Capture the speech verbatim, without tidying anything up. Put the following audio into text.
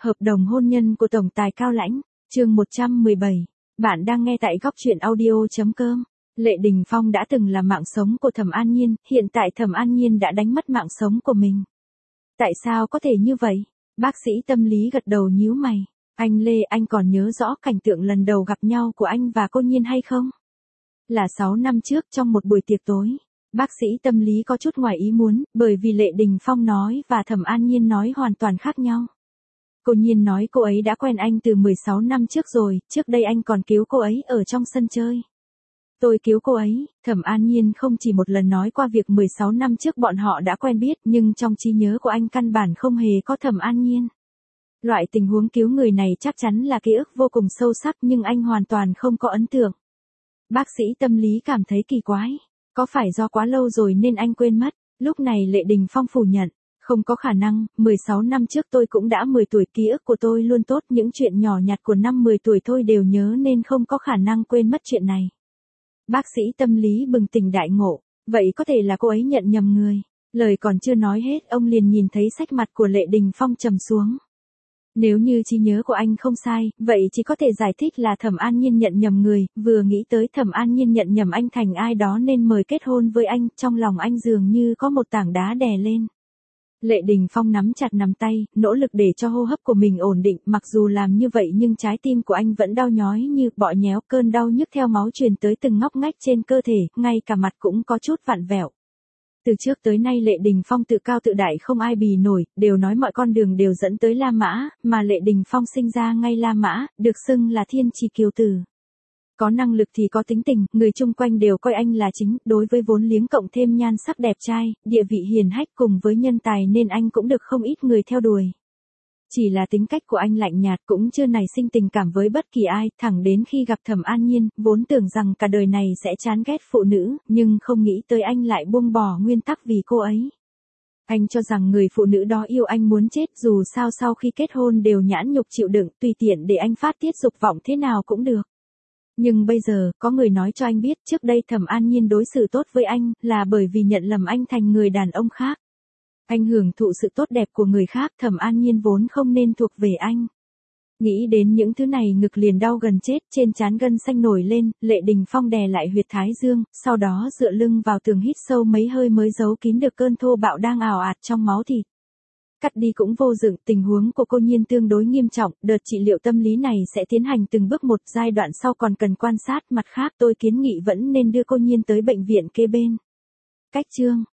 Hợp đồng hôn nhân của Tổng tài Cao Lãnh, chương một trăm mười bảy. Bạn đang nghe tại góc truyện audio chấm com. Lệ Đình Phong đã từng là mạng sống của Thẩm An Nhiên, hiện tại Thẩm An Nhiên đã đánh mất mạng sống của mình. Tại sao có thể như vậy? Bác sĩ tâm lý gật đầu nhíu mày. Anh Lê, anh còn nhớ rõ cảnh tượng lần đầu gặp nhau của anh và cô Nhiên hay không? Là sáu năm trước trong một buổi tiệc tối. Bác sĩ tâm lý có chút ngoài ý muốn, bởi vì Lệ Đình Phong nói và Thẩm An Nhiên nói hoàn toàn khác nhau. Cô Nhiên nói cô ấy đã quen anh từ mười sáu năm trước rồi, trước đây anh còn cứu cô ấy ở trong sân chơi. Tôi cứu cô ấy. Thẩm An Nhiên không chỉ một lần nói qua việc mười sáu năm trước bọn họ đã quen biết, nhưng trong trí nhớ của anh căn bản không hề có Thẩm An Nhiên. Loại tình huống cứu người này chắc chắn là ký ức vô cùng sâu sắc nhưng anh hoàn toàn không có ấn tượng. Bác sĩ tâm lý cảm thấy kỳ quái. Có phải do quá lâu rồi nên anh quên mất? Lúc này Lệ Đình Phong phủ nhận. Không có khả năng, mười sáu năm trước tôi cũng đã mười tuổi, ký ức của tôi luôn tốt, những chuyện nhỏ nhặt của năm mười tuổi tôi đều nhớ nên không có khả năng quên mất chuyện này. Bác sĩ tâm lý bừng tỉnh đại ngộ, vậy có thể là cô ấy nhận nhầm người. Lời còn chưa nói hết, ông liền nhìn thấy sắc mặt của Lệ Đình Phong trầm xuống. Nếu như trí nhớ của anh không sai, vậy chỉ có thể giải thích là Thẩm An Nhiên nhận nhầm người, vừa nghĩ tới Thẩm An Nhiên nhận nhầm anh thành ai đó nên mời kết hôn với anh, trong lòng anh dường như có một tảng đá đè lên. Lệ Đình Phong nắm chặt nắm tay, nỗ lực để cho hô hấp của mình ổn định, mặc dù làm như vậy nhưng trái tim của anh vẫn đau nhói như bọ nhéo, cơn đau nhức theo máu truyền tới từng ngóc ngách trên cơ thể, ngay cả mặt cũng có chút vặn vẹo. Từ trước tới nay Lệ Đình Phong tự cao tự đại không ai bì nổi, đều nói mọi con đường đều dẫn tới La Mã, mà Lệ Đình Phong sinh ra ngay La Mã, được xưng là thiên chi kiêu tử. Có năng lực thì có tính tình, người chung quanh đều coi anh là chính, đối với vốn liếng cộng thêm nhan sắc đẹp trai, địa vị hiền hách cùng với nhân tài nên anh cũng được không ít người theo đuổi. Chỉ là tính cách của anh lạnh nhạt, cũng chưa nảy sinh tình cảm với bất kỳ ai, thẳng đến khi gặp Thẩm An Nhiên, vốn tưởng rằng cả đời này sẽ chán ghét phụ nữ, nhưng không nghĩ tới anh lại buông bỏ nguyên tắc vì cô ấy. Anh cho rằng người phụ nữ đó yêu anh muốn chết, dù sao sau khi kết hôn đều nhãn nhục chịu đựng, tùy tiện để anh phát tiết dục vọng thế nào cũng được. Nhưng bây giờ, có người nói cho anh biết trước đây Thẩm An Nhiên đối xử tốt với anh, là bởi vì nhận lầm anh thành người đàn ông khác. Anh hưởng thụ sự tốt đẹp của người khác, Thẩm An Nhiên vốn không nên thuộc về anh. Nghĩ đến những thứ này ngực liền đau gần chết, trên trán gân xanh nổi lên, Lệ Đình Phong đè lại huyệt thái dương, sau đó dựa lưng vào tường hít sâu mấy hơi mới giấu kín được cơn thô bạo đang ào ạt trong máu thịt. Cắt đi cũng vô dụng, tình huống của cô Nhiên tương đối nghiêm trọng, đợt trị liệu tâm lý này sẽ tiến hành từng bước một, giai đoạn sau còn cần quan sát, mặt khác tôi kiến nghị vẫn nên đưa cô Nhiên tới bệnh viện kế bên. Cách chương